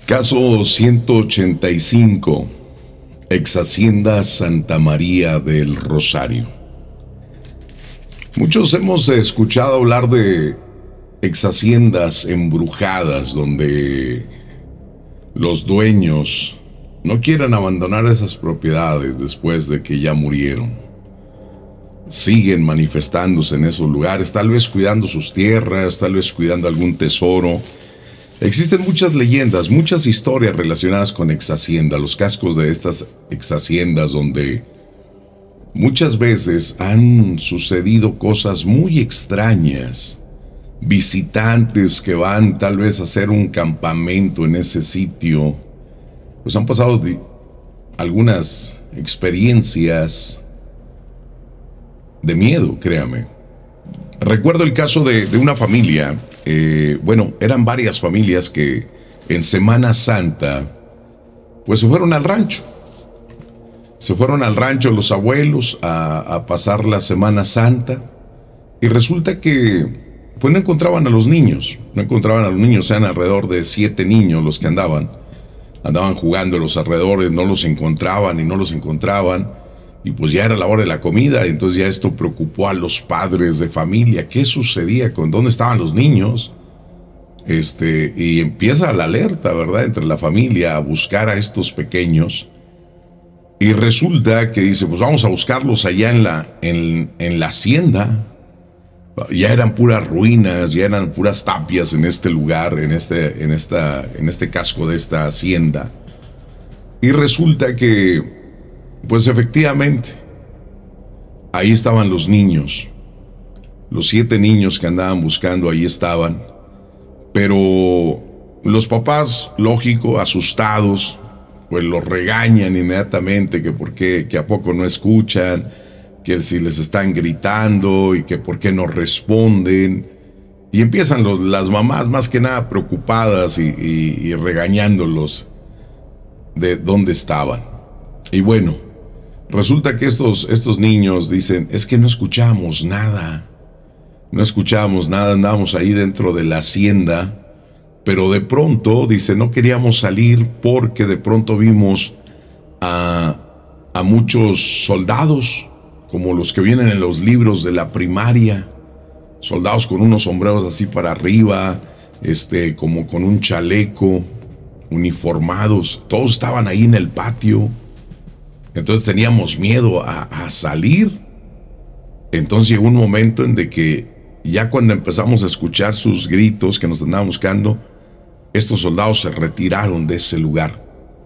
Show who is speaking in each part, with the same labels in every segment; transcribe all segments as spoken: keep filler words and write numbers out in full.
Speaker 1: Caso ciento ochenta y cinco, ex Hacienda Santa María del Rosario. Muchos hemos escuchado hablar de ex haciendas embrujadas donde los dueños no quieren abandonar esas propiedades después de que ya murieron. Siguen manifestándose en esos lugares, tal vez cuidando sus tierras, tal vez cuidando algún tesoro. Existen muchas leyendas, muchas historias relacionadas con ex hacienda, los cascos de estas ex haciendas donde muchas veces han sucedido cosas muy extrañas. Visitantes que van tal vez a hacer un campamento en ese sitio, pues han pasado de algunas experiencias de miedo, créame. Recuerdo el caso de, de una familia, eh, bueno, eran varias familias que en Semana Santa, pues se fueron al rancho. Se fueron al rancho los abuelos a, a pasar la Semana Santa y resulta que pues no encontraban a los niños, no encontraban a los niños, eran alrededor de siete niños los que andaban, andaban jugando en los alrededores, no los encontraban y no los encontraban. Y pues ya era la hora de la comida, entonces ya esto preocupó a los padres de familia. ¿Qué sucedía? ¿Con dónde estaban los niños? Este, y empieza la alerta, ¿verdad? Entre la familia a buscar a estos pequeños. Y resulta que dice, pues vamos a buscarlos allá en la, en, en la hacienda. Ya eran puras ruinas, ya eran puras tapias en este lugar, en este, en esta, en este casco de esta hacienda. Y resulta que pues efectivamente, ahí estaban los niños. Los siete niños que andaban buscando, ahí estaban. Pero los papás, lógico, asustados, pues los regañan inmediatamente, que por qué, que a poco no escuchan, que si les están gritando y que por qué no responden. Y empiezan los, las mamás más que nada preocupadas y, y, y regañándolos de dónde estaban. Y bueno, resulta que estos, estos niños dicen, es que no escuchamos nada, no escuchamos nada, andábamos ahí dentro de la hacienda, pero de pronto, dice, no queríamos salir porque de pronto vimos a, a muchos soldados, como los que vienen en los libros de la primaria, soldados con unos sombreros así para arriba, este, como con un chaleco, uniformados, todos estaban ahí en el patio. Entonces teníamos miedo a, a salir. Entonces llegó un momento en de que ya cuando empezamos a escuchar sus gritos que nos andaban buscando, estos soldados se retiraron de ese lugar.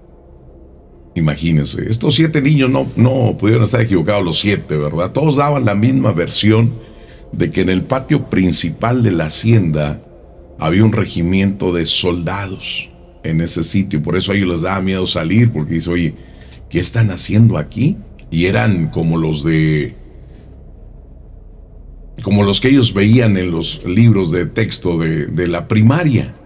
Speaker 1: Imagínense, estos siete niños no, no pudieron estar equivocados los siete, ¿verdad? Todos daban la misma versión de que en el patio principal de la hacienda había un regimiento de soldados en ese sitio. Por eso a ellos les daba miedo salir, porque dice, oye, ¿qué están haciendo aquí? Y eran como los de... como los que ellos veían en los libros de texto de, de la primaria.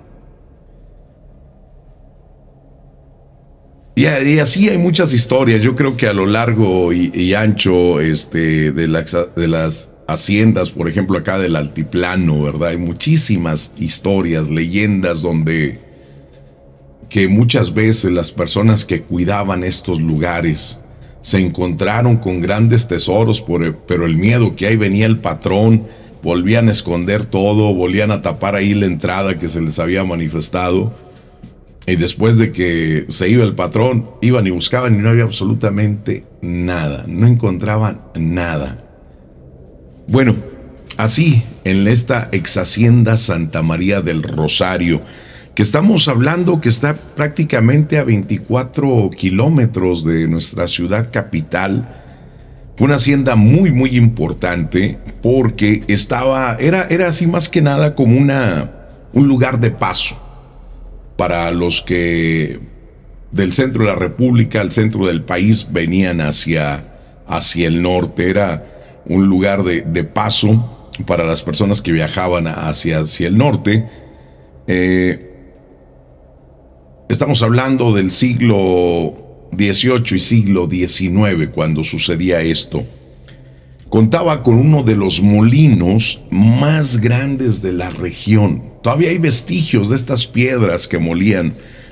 Speaker 1: Y, y así hay muchas historias. Yo creo que a lo largo y, y ancho este, de, la, de las haciendas, por ejemplo acá del altiplano, ¿verdad? Hay muchísimas historias, leyendas donde... que muchas veces las personas que cuidaban estos lugares se encontraron con grandes tesoros, por, pero el miedo que ahí venía el patrón, volvían a esconder todo, volvían a tapar ahí la entrada que se les había manifestado, y después de que se iba el patrón, iban y buscaban y no había absolutamente nada, no encontraban nada. Bueno, así en esta ex hacienda Santa María del Rosario, que estamos hablando que está prácticamente a veinticuatro kilómetros de nuestra ciudad capital, una hacienda muy muy importante porque estaba, era, era así más que nada como una, un lugar de paso para los que del centro de la República, al centro del país, venían hacia, hacia el norte. Era un lugar de, de paso para las personas que viajaban hacia, hacia el norte. Eh, Estamos hablando del siglo dieciocho y siglo diecinueve cuando sucedía esto. Contaba con uno de los molinos más grandes de la región. Todavía hay vestigios de estas piedras que molían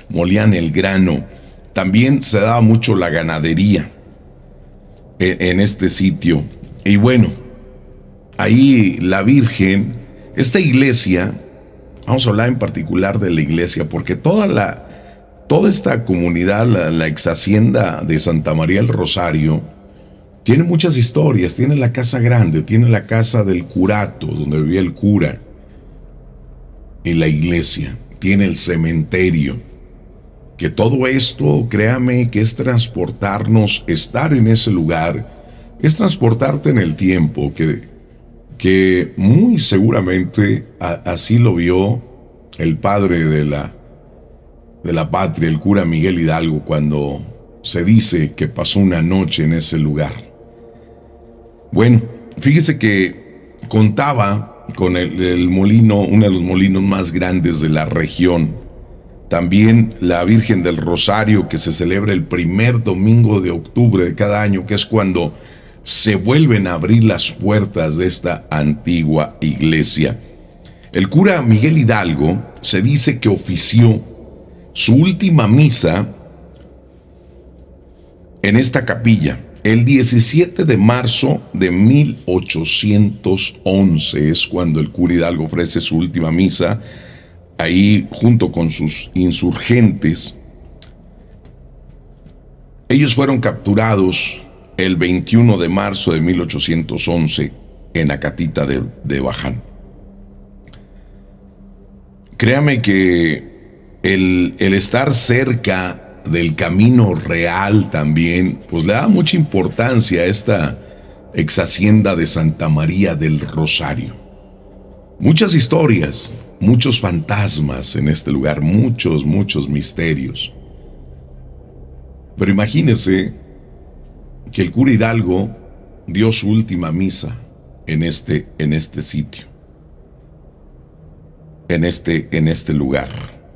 Speaker 1: molían el grano. También se daba mucho la ganadería en, en este sitio. Y bueno, ahí la Virgen, esta iglesia, vamos a hablar en particular de la iglesia, porque toda la toda esta comunidad, la, la ex hacienda de Santa María del Rosario, tiene muchas historias. Tiene la casa grande, tiene la casa del curato, donde vivía el cura, y la iglesia, tiene el cementerio. Que todo esto, créame, que es transportarnos, estar en ese lugar, es transportarte en el tiempo, que, que muy seguramente a, así lo vio el padre de la, de la patria, el cura Miguel Hidalgo, cuando se dice que pasó una noche en ese lugar. Bueno, fíjese que contaba con el, el molino, uno de los molinos más grandes de la región. También la Virgen del Rosario, que se celebra el primer domingo de octubre de cada año, que es cuando se vuelven a abrir las puertas de esta antigua iglesia. El cura Miguel Hidalgo se dice que ofició su última misa en esta capilla el diecisiete de marzo de mil ochocientos once. Es cuando el cura Hidalgo ofrece su última misa ahí junto con sus insurgentes. Ellos fueron capturados el veintiuno de marzo de mil ochocientos once en Acatita de, de Baján. Créame que el, el estar cerca del camino real también, pues le da mucha importancia a esta ex hacienda de Santa María del Rosario. Muchas historias, muchos fantasmas en este lugar, muchos, muchos misterios. Pero imagínese que el cura Hidalgo dio su última misa en este, en este sitio, en este, en este lugar,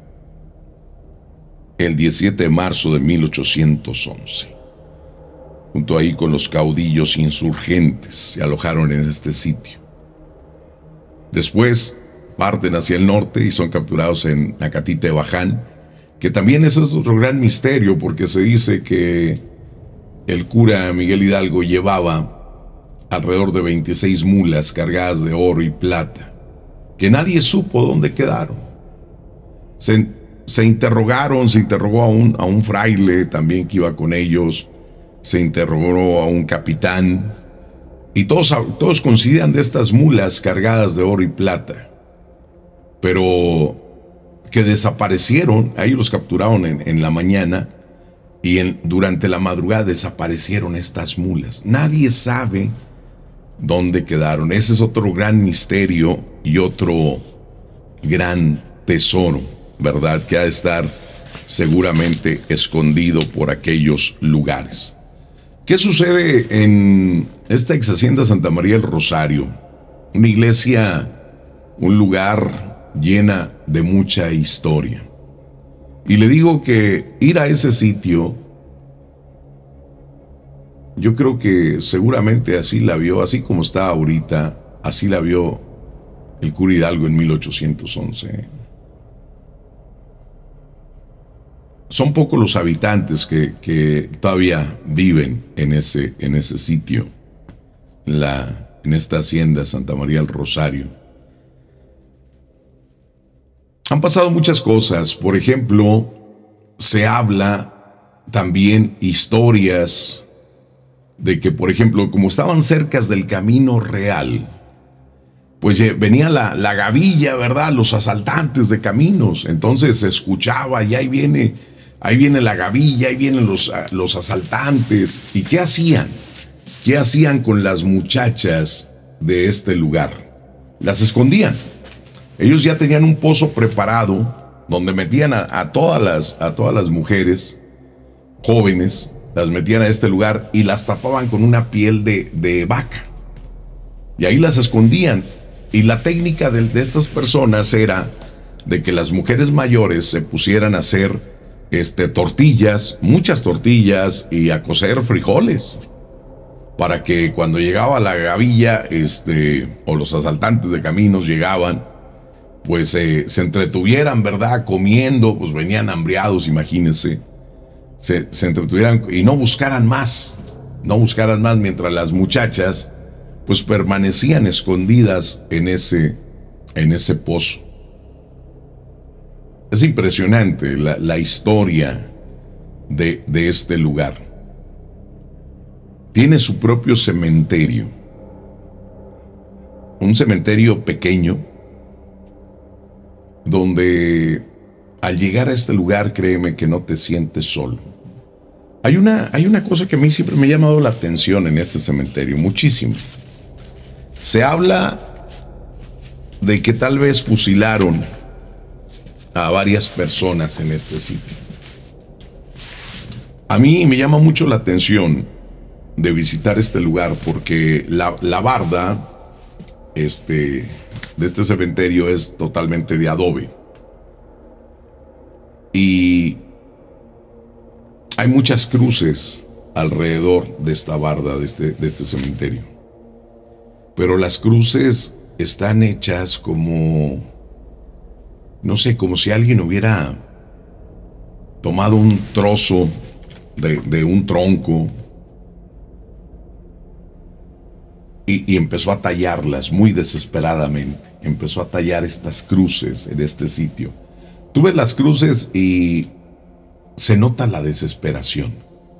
Speaker 1: el diecisiete de marzo de mil ochocientos once. Junto ahí con los caudillos insurgentes, se alojaron en este sitio. Después parten hacia el norte y son capturados en Acatita de Baján, que también ese es otro gran misterio, porque se dice que el cura Miguel Hidalgo llevaba alrededor de veintiséis mulas cargadas de oro y plata, que nadie supo dónde quedaron. Se, se interrogaron, se interrogó a un, a un fraile también que iba con ellos, se interrogó a un capitán, y todos, todos coincidían de estas mulas cargadas de oro y plata, pero que desaparecieron. Ahí los capturaron en, en la mañana, y en, durante la madrugada desaparecieron estas mulas. Nadie sabe dónde quedaron. Ese es otro gran misterio y otro gran tesoro, ¿verdad? Que ha de estar seguramente escondido por aquellos lugares. ¿Qué sucede en esta ex hacienda Santa María del Rosario? Una iglesia, un lugar llena de mucha historia. Y le digo que ir a ese sitio, yo creo que seguramente así la vio, así como está ahorita, así la vio el cura Hidalgo en mil ochocientos once. Son pocos los habitantes que, que todavía viven en ese, en ese sitio, la, en esta hacienda Santa María del Rosario. Han pasado muchas cosas. Por ejemplo, se habla también historias de que, por ejemplo, como estaban cerca del camino real, pues eh, venía la, la gavilla, ¿verdad? Los asaltantes de caminos. Entonces se escuchaba y ahí viene, ahí viene la gavilla, ahí vienen los, los asaltantes. ¿Y qué hacían? ¿Qué hacían con las muchachas de este lugar? Las escondían. Ellos ya tenían un pozo preparado donde metían a, a, todas las, a todas las mujeres jóvenes, las metían a este lugar y las tapaban con una piel de, de vaca. Y ahí las escondían. Y la técnica de, de estas personas era de que las mujeres mayores se pusieran a hacer este, tortillas, muchas tortillas, y a cocer frijoles, para que cuando llegaba la gavilla este, o los asaltantes de caminos llegaban, pues eh, se entretuvieran, ¿verdad? Comiendo, pues venían hambriados, imagínense. Se, se entretuvieran y no buscaran más, no buscaran más, mientras las muchachas pues permanecían escondidas en ese, en ese pozo. Es impresionante la, la historia de, de este lugar. Tiene su propio cementerio, un cementerio pequeño, donde al llegar a este lugar, créeme que no te sientes solo. Hay una, hay una cosa que a mí siempre me ha llamado la atención en este cementerio, muchísimo. Se habla de que tal vez fusilaron a varias personas en este sitio. A mí me llama mucho la atención de visitar este lugar porque la, la barda este, de este cementerio es totalmente de adobe. Y hay muchas cruces alrededor de esta barda, de este, de este cementerio. Pero las cruces están hechas como, no sé, como si alguien hubiera tomado un trozo de, de un tronco y, y empezó a tallarlas muy desesperadamente. Empezó a tallar estas cruces en este sitio. Tú ves las cruces y se nota la desesperación.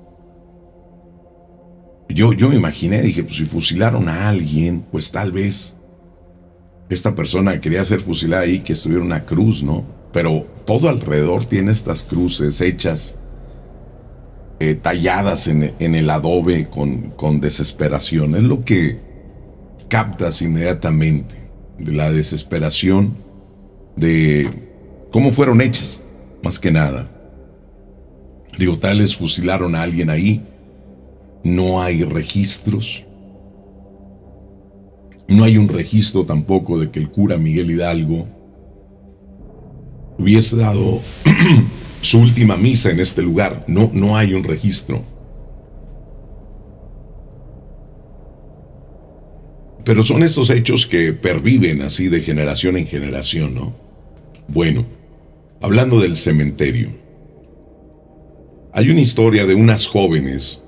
Speaker 1: Yo, yo me imaginé, dije, pues si fusilaron a alguien, pues tal vez esta persona quería ser fusilada ahí, que estuviera una cruz, ¿no? Pero todo alrededor tiene estas cruces hechas, eh, talladas en, en el adobe con, con desesperación. Es lo que captas inmediatamente de la desesperación de cómo fueron hechas, más que nada. Digo, tal vez fusilaron a alguien ahí. No hay registros. No hay un registro tampoco de que el cura Miguel Hidalgo hubiese dado su última misa en este lugar. No, no hay un registro. Pero son estos hechos que perviven así de generación en generación, ¿no? Bueno, hablando del cementerio, hay una historia de unas jóvenes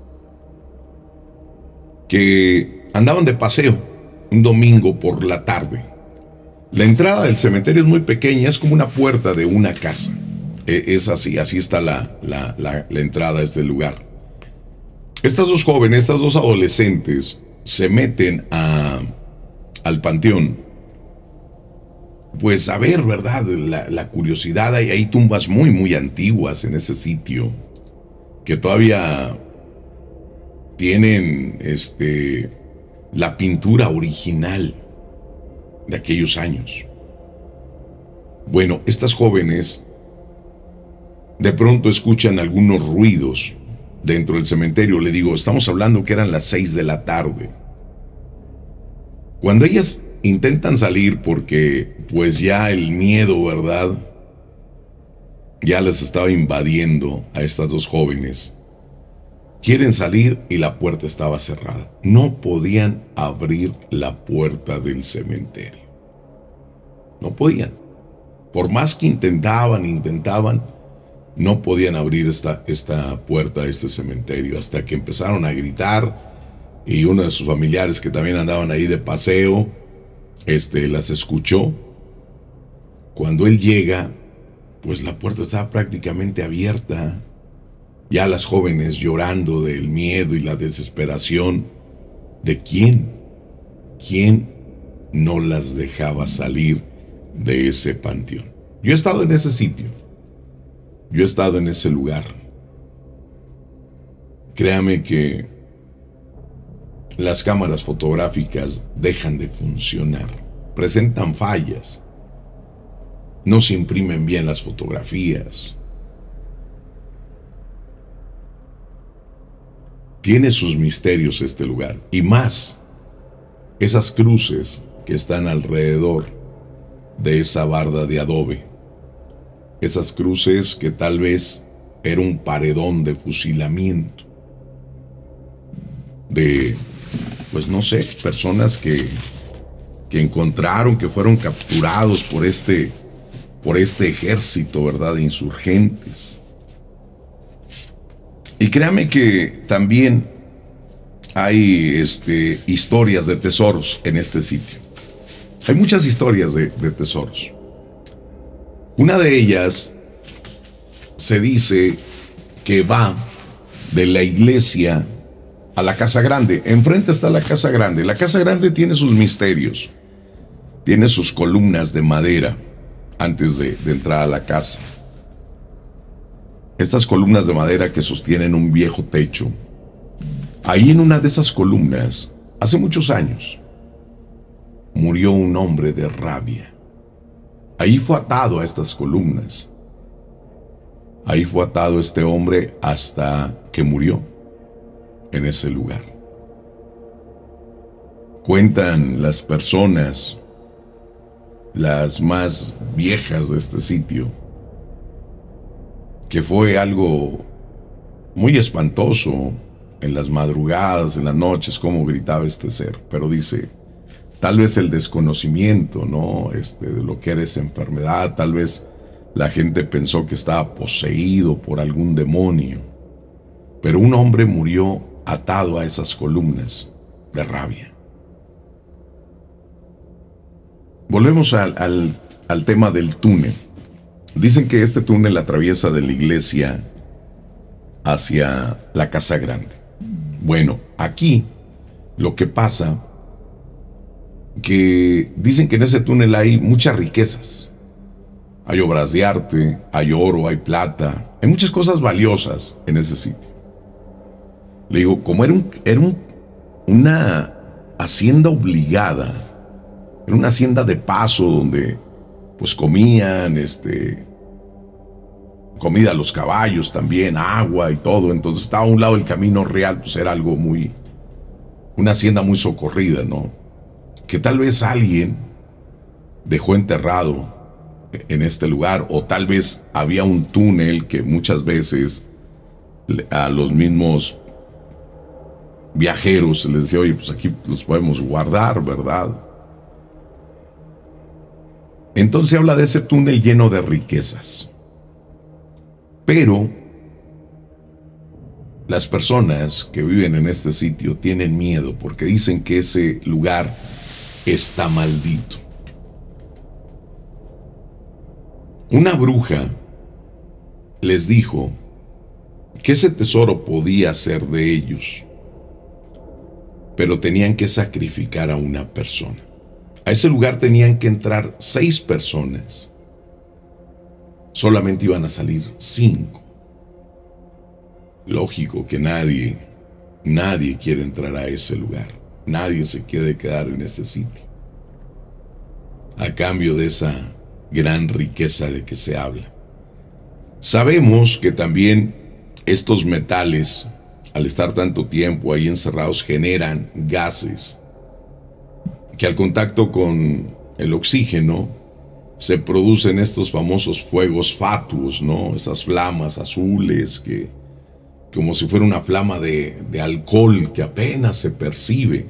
Speaker 1: que andaban de paseo un domingo por la tarde. La entrada del cementerio es muy pequeña, es como una puerta de una casa. Es así, así está la, la, la, la entrada a este lugar. Estas dos jóvenes, estas dos adolescentes, se meten a, al panteón. Pues a ver, ¿verdad? La, la curiosidad, hay, hay tumbas muy, muy antiguas en ese sitio, que todavía tienen este, la pintura original de aquellos años. Bueno, estas jóvenes de pronto escuchan algunos ruidos dentro del cementerio. Le digo, estamos hablando que eran las seis de la tarde. Cuando ellas intentan salir porque pues ya el miedo, ¿verdad?, ya les estaba invadiendo a estas dos jóvenes. Quieren salir y la puerta estaba cerrada. No podían abrir la puerta del cementerio. No podían. Por más que intentaban, intentaban, no podían abrir esta, esta puerta de este cementerio, hasta que empezaron a gritar y uno de sus familiares, que también andaban ahí de paseo, este, las escuchó. Cuando él llega, pues la puerta estaba prácticamente abierta. Ya las jóvenes llorando del miedo y la desesperación de quién, quién no las dejaba salir de ese panteón. Yo he estado en ese sitio, yo he estado en ese lugar. Créame que las cámaras fotográficas dejan de funcionar, presentan fallas, no se imprimen bien las fotografías. Tiene sus misterios este lugar, y más esas cruces que están alrededor de esa barda de adobe. Esas cruces que tal vez era un paredón de fusilamiento de, pues no sé, personas que que encontraron, que fueron capturados por este, por este ejército, ¿verdad?, de insurgentes. Y créame que también hay este, historias de tesoros en este sitio. Hay muchas historias de, de tesoros. Una de ellas se dice que va de la iglesia a la Casa Grande. Enfrente está la Casa Grande. La Casa Grande tiene sus misterios. Tiene sus columnas de madera antes de, de entrar a la casa. Estas columnas de madera que sostienen un viejo techo. Ahí en una de esas columnas, hace muchos años, murió un hombre de rabia. Ahí fue atado a estas columnas. Ahí fue atado este hombre hasta que murió en ese lugar. Cuentan las personas, las más viejas de este sitio, que fue algo muy espantoso en las madrugadas, en las noches, cómo gritaba este ser. Pero dice, tal vez el desconocimiento, ¿no? Este, de lo que era esa enfermedad, tal vez la gente pensó que estaba poseído por algún demonio. Pero un hombre murió atado a esas columnas de rabia. Volvemos al, al, al tema del túnel. Dicen que este túnel atraviesa de la iglesia hacia la Casa Grande. Bueno, aquí lo que pasa, que dicen que en ese túnel hay muchas riquezas. Hay obras de arte, hay oro, hay plata, hay muchas cosas valiosas en ese sitio. Le digo, como era, un, era un, una hacienda obligada, era una hacienda de paso donde pues comían, este, comida a los caballos también, agua y todo. Entonces estaba a un lado del camino real, pues era algo muy, una hacienda muy socorrida, ¿no? Que tal vez alguien dejó enterrado en este lugar, o tal vez había un túnel que muchas veces a los mismos viajeros se les decía, oye, pues aquí los podemos guardar, ¿verdad? Entonces se habla de ese túnel lleno de riquezas. Pero las personas que viven en este sitio tienen miedo porque dicen que ese lugar está maldito. Una bruja les dijo que ese tesoro podía ser de ellos, pero tenían que sacrificar a una persona. A ese lugar tenían que entrar seis personas. Solamente iban a salir cinco. Lógico que nadie, nadie quiere entrar a ese lugar. Nadie se quiere quedar en ese sitio. A cambio de esa gran riqueza de que se habla. Sabemos que también estos metales, al estar tanto tiempo ahí encerrados, generan gases que al contacto con el oxígeno se producen estos famosos fuegos fatuos, ¿no? Esas flamas azules que, como si fuera una flama de, de alcohol que apenas se percibe.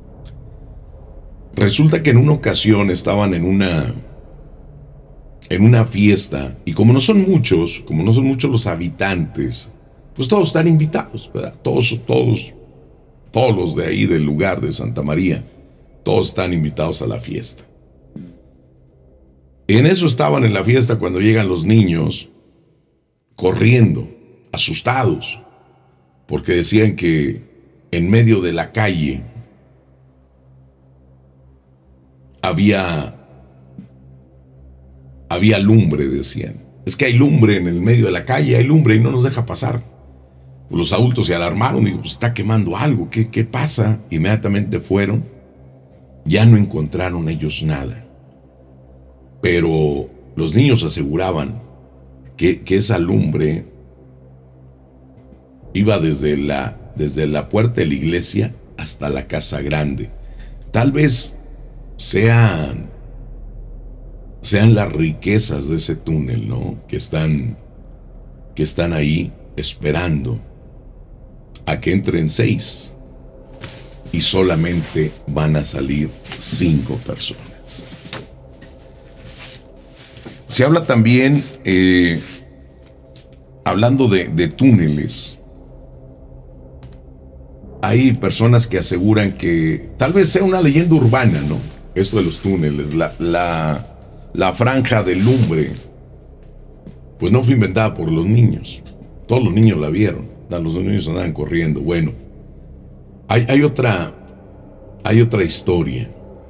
Speaker 1: Resulta que en una ocasión estaban en una en una fiesta, y como no son muchos, como no son muchos los habitantes, pues todos están invitados, ¿verdad? Todos, todos, todos los de ahí del lugar de Santa María, todos están invitados a la fiesta. En eso estaban en la fiesta cuando llegan los niños corriendo, asustados, porque decían que en medio de la calle había había lumbre, decían. Es que hay lumbre en el medio de la calle, hay lumbre y no nos deja pasar. Los adultos se alarmaron, digo, pues está quemando algo, ¿qué, qué pasa? Inmediatamente fueron, ya no encontraron ellos nada. Pero los niños aseguraban que, que esa lumbre iba desde la, desde la puerta de la iglesia hasta la Casa Grande. Tal vez sean, sean las riquezas de ese túnel, ¿no? Que están, que están ahí esperando a que entren seis y solamente van a salir cinco personas. Se habla también, eh, hablando de, de túneles, hay personas que aseguran que tal vez sea una leyenda urbana, ¿no? Esto de los túneles, la, la, la franja de lumbre, pues no fue inventada por los niños. Todos los niños la vieron, los niños andaban corriendo. Bueno, hay, hay otra, hay otra historia.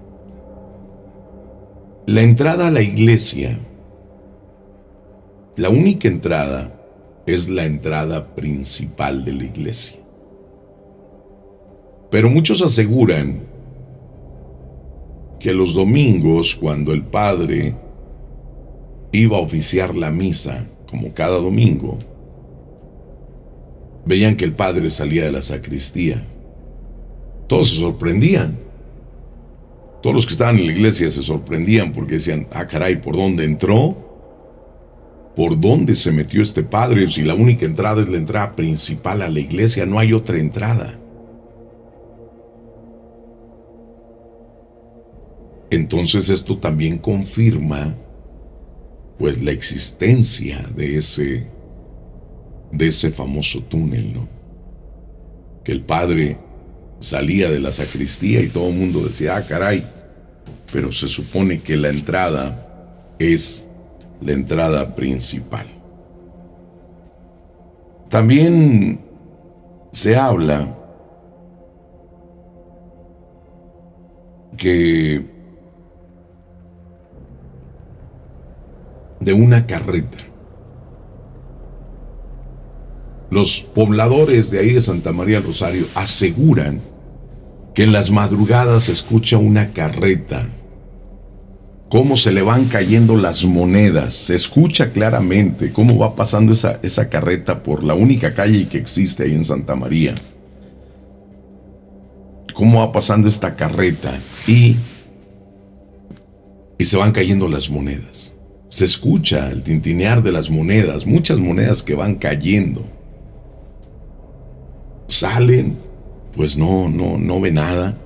Speaker 1: La entrada a la iglesia, la única entrada es la entrada principal de la iglesia. Pero muchos aseguran que los domingos, cuando el padre iba a oficiar la misa, como cada domingo, veían que el padre salía de la sacristía. Todos se sorprendían. Todos los que estaban en la iglesia se sorprendían porque decían, ah, caray, ¿por dónde entró? ¿Por dónde se metió este padre? Si la única entrada es la entrada principal a la iglesia, no hay otra entrada. Entonces esto también confirma, pues, la existencia de ese, de ese famoso túnel, ¿no? Que el padre salía de la sacristía y todo el mundo decía, ah, caray, pero se supone que la entrada es la entrada principal. También se habla que de una carreta. Los pobladores de ahí de Santa María del Rosario aseguran que en las madrugadas se escucha una carreta, cómo se le van cayendo las monedas, se escucha claramente cómo va pasando esa, esa carreta por la única calle que existe ahí en Santa María, cómo va pasando esta carreta y, y se van cayendo las monedas. Se escucha el tintinear de las monedas, muchas monedas que van cayendo. Salen, pues no, no, no ve nada.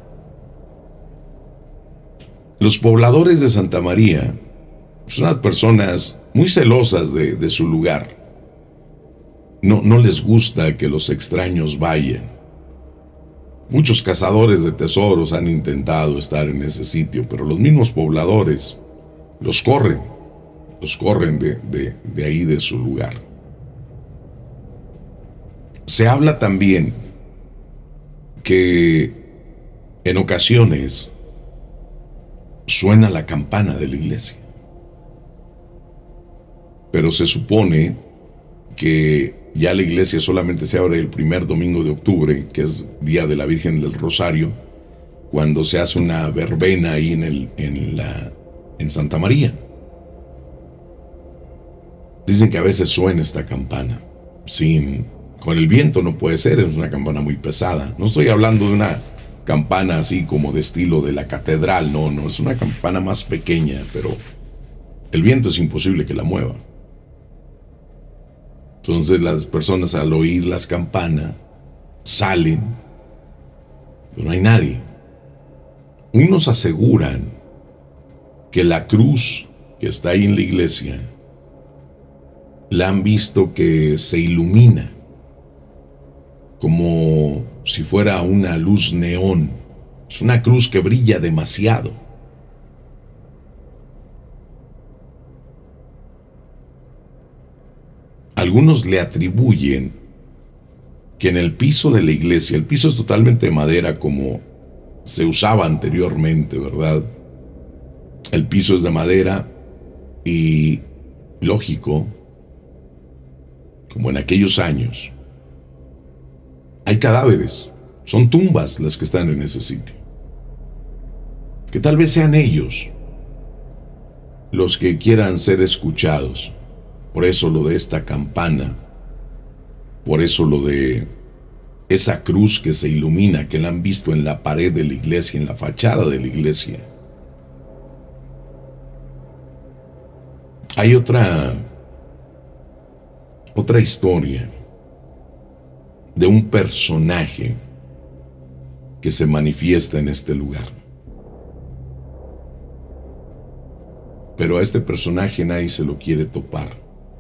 Speaker 1: Los pobladores de Santa María son unas personas muy celosas de, de su lugar. No, no les gusta que los extraños vayan. Muchos cazadores de tesoros han intentado estar en ese sitio, pero los mismos pobladores los corren, los corren de, de, de ahí, de su lugar. Se habla también que en ocasiones suena la campana de la iglesia, pero se supone que ya la iglesia solamente se abre el primer domingo de octubre, que es Día de la Virgen del Rosario, cuando se hace una verbena ahí en, el, en, la, en Santa María. Dicen que a veces suena esta campana, sin, con el viento no puede ser, es una campana muy pesada. No estoy hablando de una campana así como de estilo de la catedral, no, no, es una campana más pequeña, pero el viento es imposible que la mueva. Entonces las personas al oír las campanas salen, pero no hay nadie. Unos aseguran que la cruz que está ahí en la iglesia la han visto que se ilumina como si fuera una luz neón. Es una cruz que brilla demasiado. Algunos le atribuyen que en el piso de la iglesia, el piso es totalmente de madera como se usaba anteriormente, ¿verdad? El piso es de madera y, lógico, como en aquellos años, hay cadáveres, son tumbas las que están en ese sitio. Que tal vez sean ellos los que quieran ser escuchados. Por eso lo de esta campana, por eso lo de esa cruz que se ilumina, que la han visto en la pared de la iglesia, en la fachada de la iglesia. Hay otra, otra historia de un personaje que se manifiesta en este lugar. Pero a este personaje nadie se lo quiere topar.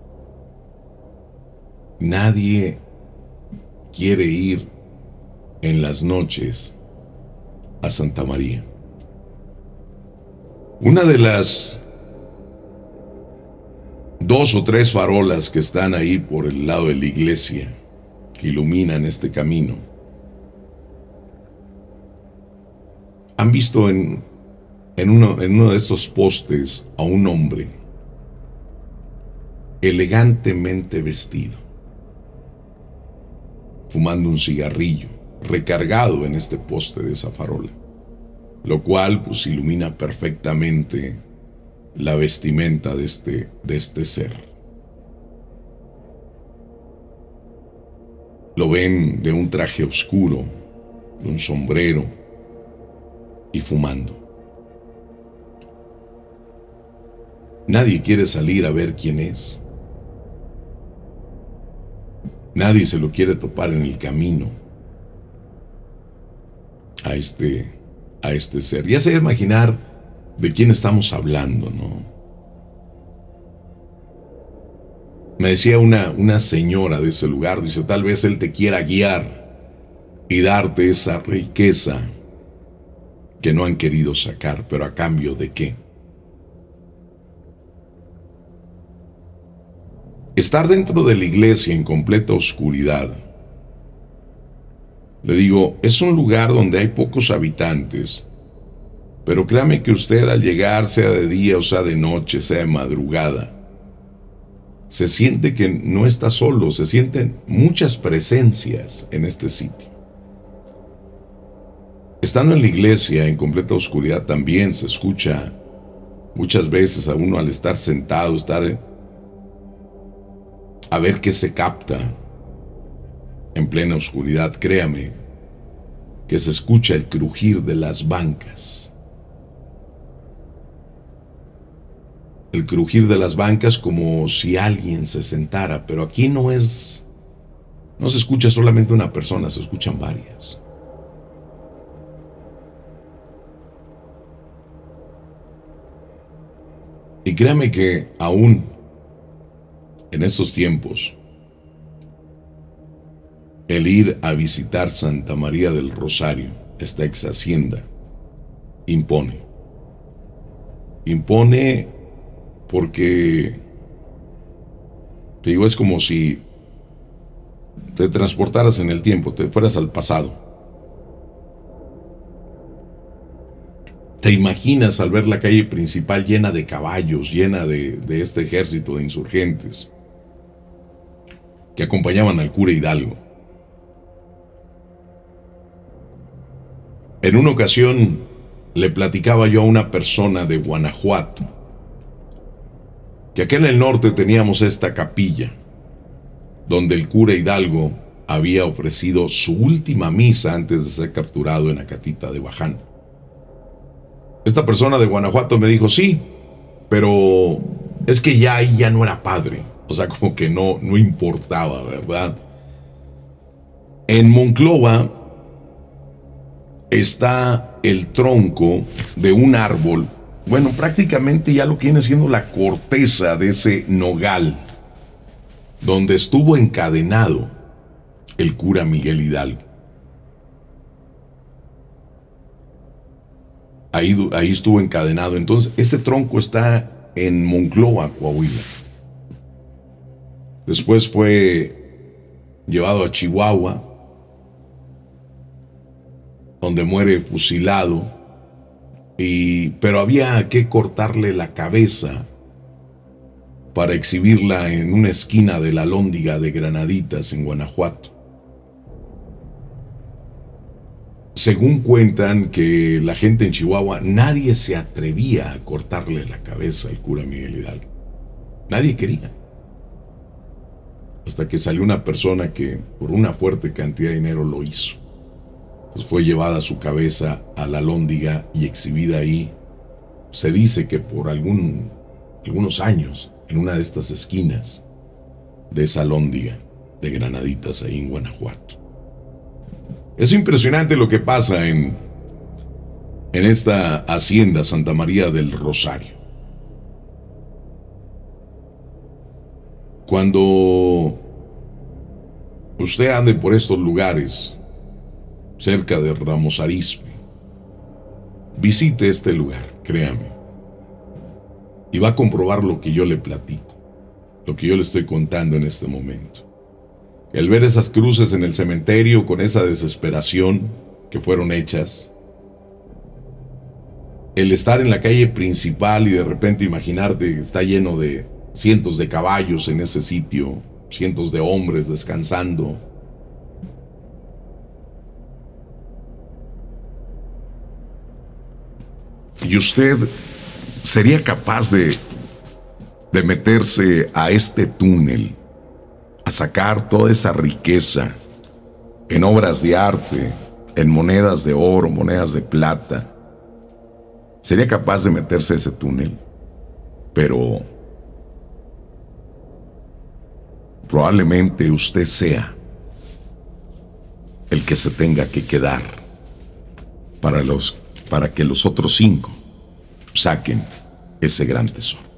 Speaker 1: Nadie quiere ir en las noches a Santa María. Una de las dos o tres farolas que están ahí por el lado de la iglesia, que iluminan este camino, han visto en, en, uno, en uno de estos postes a un hombre elegantemente vestido, fumando un cigarrillo, recargado en este poste de esa farola, lo cual pues ilumina perfectamente la vestimenta de este, de este ser. Lo ven de un traje oscuro, de un sombrero y fumando. Nadie quiere salir a ver quién es. Nadie se lo quiere topar en el camino a este, a este ser. Ya se debe imaginar de quién estamos hablando, ¿no? Me decía una, una señora de ese lugar, dice, tal vez él te quiera guiar y darte esa riqueza que no han querido sacar, pero ¿a cambio de qué? Estar dentro de la iglesia en completa oscuridad, le digo, es un lugar donde hay pocos habitantes, pero créame que usted al llegar, sea de día o sea de noche, sea de madrugada, se siente que no está solo, se sienten muchas presencias en este sitio. Estando en la iglesia en completa oscuridad también se escucha muchas veces a uno al estar sentado, estar a ver qué se capta en plena oscuridad. Créame que se escucha el crujir de las bancas. El crujir de las bancas como si alguien se sentara, pero aquí no es, no se escucha solamente una persona, se escuchan varias. Y créame que aún en estos tiempos, el ir a visitar Santa María del Rosario, esta ex hacienda, impone. Impone porque, te digo, es como si te transportaras en el tiempo, te fueras al pasado. Te imaginas al ver la calle principal llena de caballos, llena de, de este ejército de insurgentes que acompañaban al cura Hidalgo. En una ocasión le platicaba yo a una persona de Guanajuato que acá en el norte teníamos esta capilla donde el cura Hidalgo había ofrecido su última misa antes de ser capturado en Acatita de Baján. Esta persona de Guanajuato me dijo, sí, pero es que ya ahí ya no era padre. O sea, como que no, no importaba, ¿verdad? En Monclova está el tronco de un árbol. Bueno, prácticamente ya lo que viene siendo la corteza de ese nogal, donde estuvo encadenado el cura Miguel Hidalgo. Ahí, ahí estuvo encadenado. Entonces, ese tronco está en Monclova, Coahuila. Después fue llevado a Chihuahua, donde muere fusilado, y, pero había que cortarle la cabeza para exhibirla en una esquina de la Alhóndiga de Granaditas, en Guanajuato. Según cuentan que la gente en Chihuahua, nadie se atrevía a cortarle la cabeza al cura Miguel Hidalgo. Nadie quería. Hasta que salió una persona que por una fuerte cantidad de dinero lo hizo. Entonces fue llevada su cabeza a la Alhóndiga y exhibida ahí. Se dice que por algún, algunos años, en una de estas esquinas de esa Alhóndiga de Granaditas, ahí en Guanajuato. Es impresionante lo que pasa en, en esta hacienda Santa María del Rosario. Cuando usted ande por estos lugares, cerca de Ramos Arizpe, visite este lugar, créame, y va a comprobar lo que yo le platico, lo que yo le estoy contando en este momento. El ver esas cruces en el cementerio con esa desesperación que fueron hechas, el estar en la calle principal y de repente imaginarte que está lleno de cientos de caballos en ese sitio, cientos de hombres descansando. ¿Y usted sería capaz de, de meterse a este túnel, a sacar toda esa riqueza en obras de arte, en monedas de oro, monedas de plata? ¿Sería capaz de meterse a ese túnel? Pero probablemente usted sea el que se tenga que quedar para, los, para que los otros cinco saquen ese gran tesoro.